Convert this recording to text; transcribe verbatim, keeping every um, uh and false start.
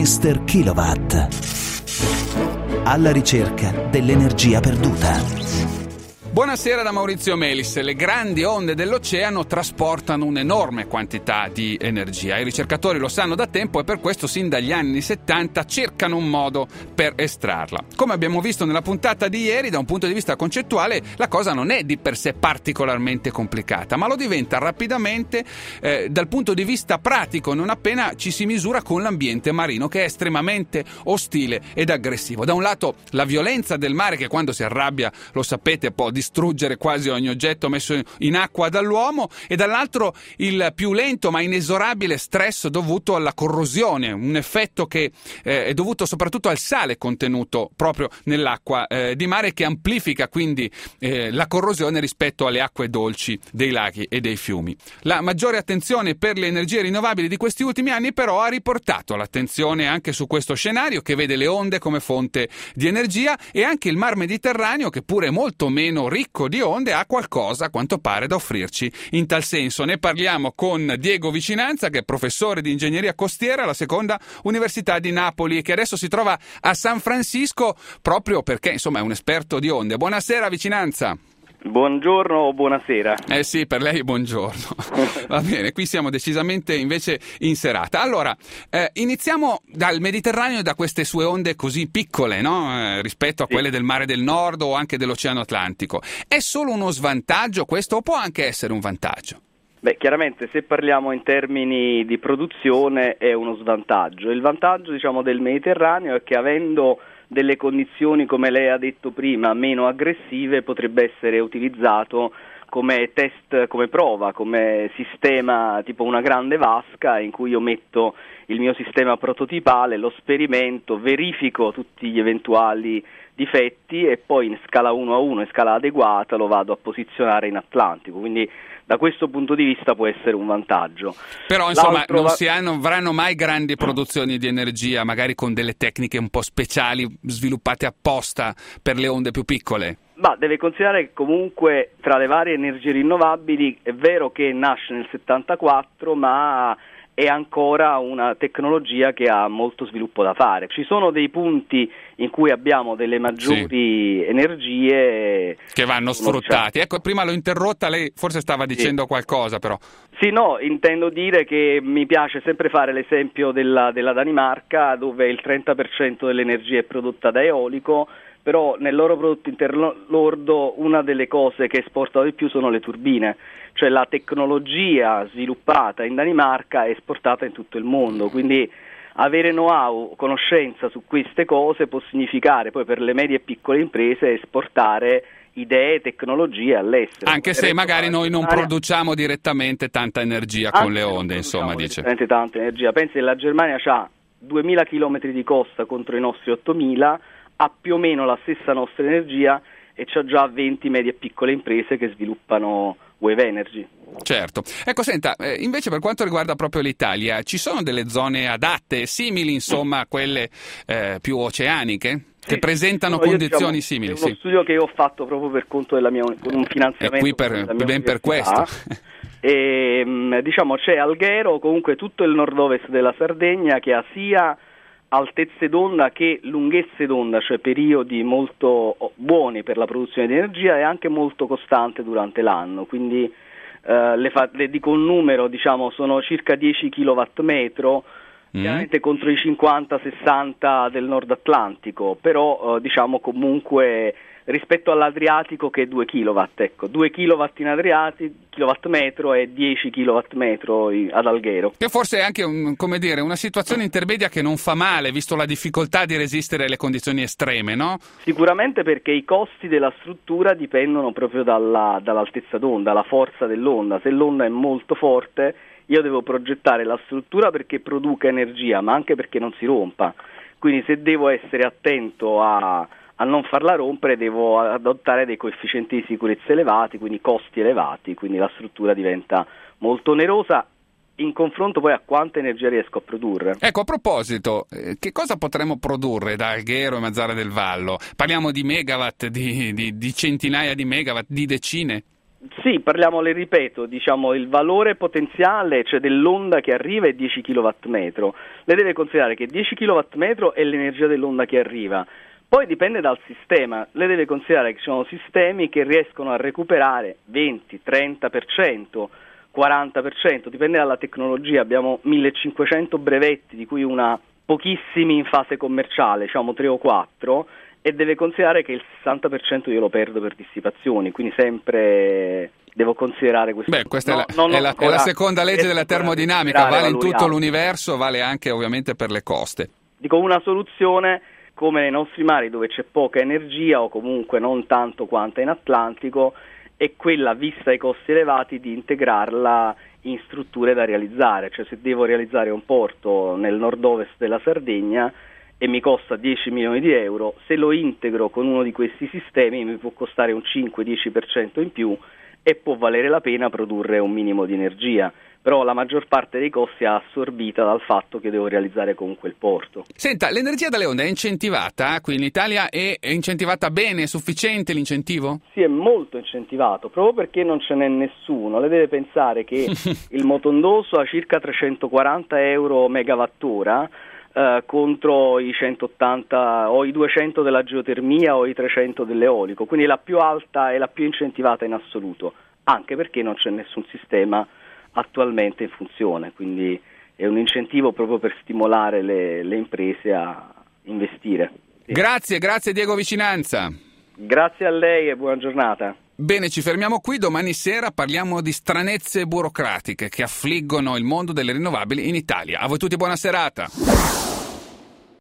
mister Kilowatt. Alla ricerca dell'energia perduta. Buonasera da Maurizio Melis. Le grandi onde dell'oceano trasportano un'enorme quantità di energia. I ricercatori lo sanno da tempo e per questo sin dagli anni settanta cercano un modo per estrarla. Come abbiamo visto nella puntata di ieri, da un punto di vista concettuale la cosa non è di per sé particolarmente complicata, ma lo diventa rapidamente eh, dal punto di vista pratico non appena ci si misura con l'ambiente marino, che è estremamente ostile ed aggressivo. Da un lato la violenza del mare, che quando si arrabbia, lo sapete, può distruggere quasi ogni oggetto messo in acqua dall'uomo, e dall'altro il più lento ma inesorabile stress dovuto alla corrosione, un effetto che eh, è dovuto soprattutto al sale contenuto proprio nell'acqua eh, di mare, che amplifica quindi eh, la corrosione rispetto alle acque dolci dei laghi e dei fiumi. La maggiore attenzione per le energie rinnovabili di questi ultimi anni però ha riportato l'attenzione anche su questo scenario che vede le onde come fonte di energia, e anche il Mar Mediterraneo, che pure è molto meno ricco di onde, ha qualcosa a quanto pare da offrirci in tal senso. Ne parliamo con Diego Vicinanza, che è professore di ingegneria costiera alla Seconda Università di Napoli e che adesso si trova a San Francisco proprio perché insomma è un esperto di onde. Buonasera Vicinanza. Buongiorno o buonasera. Eh sì, per lei buongiorno. Va bene, qui siamo decisamente invece in serata. Allora, eh, iniziamo dal Mediterraneo e da queste sue onde così piccole, no? Eh, rispetto a sì. quelle del Mare del Nord o anche dell'Oceano Atlantico. È solo uno svantaggio questo o può anche essere un vantaggio? Beh, chiaramente se parliamo in termini di produzione è uno svantaggio. Il vantaggio, diciamo, del Mediterraneo è che avendo delle condizioni, come lei ha detto prima, meno aggressive, potrebbe essere utilizzato come test, come prova, come sistema, tipo una grande vasca in cui io metto il mio sistema prototipale, lo sperimento, verifico tutti gli eventuali difetti e poi in scala uno a uno, in scala adeguata, lo vado a posizionare in Atlantico. Quindi da questo punto di vista può essere un vantaggio. Però insomma L'altro non va... si hanno, avranno mai grandi produzioni di energia, magari con delle tecniche un po' speciali sviluppate apposta per le onde più piccole? Ma deve considerare che comunque tra le varie energie rinnovabili è vero che nasce nel settantaquattro, ma è ancora una tecnologia che ha molto sviluppo da fare. Ci sono dei punti in cui abbiamo delle maggiori sì. energie che vanno sfruttati. Ecco, prima l'ho interrotta, lei forse stava dicendo sì. qualcosa però. Sì, no, intendo dire che mi piace sempre fare l'esempio della, della Danimarca, dove il trenta per cento dell'energia è prodotta da eolico, però nel loro prodotto interno lordo una delle cose che esportano di più sono le turbine, cioè la tecnologia sviluppata in Danimarca è esportata in tutto il mondo, quindi avere know-how, conoscenza su queste cose può significare poi per le medie e piccole imprese esportare idee, tecnologie all'estero. Anche se magari noi non produciamo direttamente tanta energia con le onde, insomma, dice. Direttamente tanta energia. Pensi che la Germania ha duemila chilometri di costa contro i nostri ottomila, ha più o meno la stessa nostra energia e c'ha già venti medie e piccole imprese che sviluppano wave energy. Certo. Ecco, senta, eh, invece per quanto riguarda proprio l'Italia, ci sono delle zone adatte, simili insomma a quelle eh, più oceaniche? Che sì, presentano no, condizioni diciamo, simili. È uno sì. studio che io ho fatto proprio per conto della mia con un finanziamento. È qui per, ben per questo. E, diciamo c'è Alghero, comunque tutto il nord-ovest della Sardegna, che ha sia altezze d'onda che lunghezze d'onda, cioè periodi molto buoni per la produzione di energia e anche molto costante durante l'anno. Quindi eh, le, fa- le dico un numero, diciamo sono circa dieci chilowatt metro, chiaramente contro i cinquanta sessanta del Nord Atlantico, però eh, diciamo comunque rispetto all'Adriatico che è due chilowatt, ecco, due chilowatt in Adriatico, kilowatt metro e dieci kilowatt metro ad Alghero. Che forse è anche un, come dire, una situazione intermedia che non fa male, visto la difficoltà di resistere alle condizioni estreme, no? Sicuramente, perché i costi della struttura dipendono proprio dalla, dall'altezza d'onda, la forza dell'onda. Se l'onda è molto forte, io devo progettare la struttura perché produca energia, ma anche perché non si rompa. Quindi se devo essere attento a a non farla rompere, devo adottare dei coefficienti di sicurezza elevati, quindi costi elevati, quindi la struttura diventa molto onerosa in confronto poi a quanta energia riesco a produrre. Ecco, a proposito, eh, che cosa potremmo produrre da Alghero e Mazara del Vallo? Parliamo di megawatt, di, di, di centinaia di megawatt, di decine? Sì, parliamo, le ripeto, diciamo il valore potenziale, cioè dell'onda che arriva è dieci chilowatt metro. Le deve considerare che dieci chilowatt metro è l'energia dell'onda che arriva. Poi dipende dal sistema, le deve considerare che ci sono sistemi che riescono a recuperare venti, trenta per cento, quaranta per cento, dipende dalla tecnologia. Abbiamo millecinquecento brevetti, di cui una pochissimi in fase commerciale, diciamo tre o quattro, e deve considerare che il sessanta per cento io lo perdo per dissipazioni, quindi sempre devo considerare questo. Beh, questa no, è, la, è, la, è la seconda legge della termodinamica, vale in tutto alti. l'universo, vale anche ovviamente per le coste. Dico, una soluzione come nei nostri mari dove c'è poca energia o comunque non tanto quanta in Atlantico è quella, vista i costi elevati, di integrarla in strutture da realizzare. Cioè, se devo realizzare un porto nel nord-ovest della Sardegna e mi costa dieci milioni di euro, se lo integro con uno di questi sistemi mi può costare un cinque-dieci per cento in più e può valere la pena produrre un minimo di energia. Però la maggior parte dei costi è assorbita dal fatto che devo realizzare comunque il porto. Senta, l'energia dalle onde è incentivata? Qui in Italia è incentivata bene? È sufficiente l'incentivo? Sì, è molto incentivato, proprio perché non ce n'è nessuno. Le deve pensare che il motondoso ha circa trecentoquaranta euro megawattora eh, contro i centottanta o i duecento della geotermia o i trecento dell'eolico, quindi la più alta e la più incentivata in assoluto, anche perché non c'è nessun sistema attualmente in funzione, quindi è un incentivo proprio per stimolare le, le imprese a investire. Sì. Grazie, grazie Diego Vicinanza. Grazie a lei e buona giornata. Bene, ci fermiamo qui. Domani sera parliamo di stranezze burocratiche che affliggono il mondo delle rinnovabili in Italia. A voi tutti buona serata.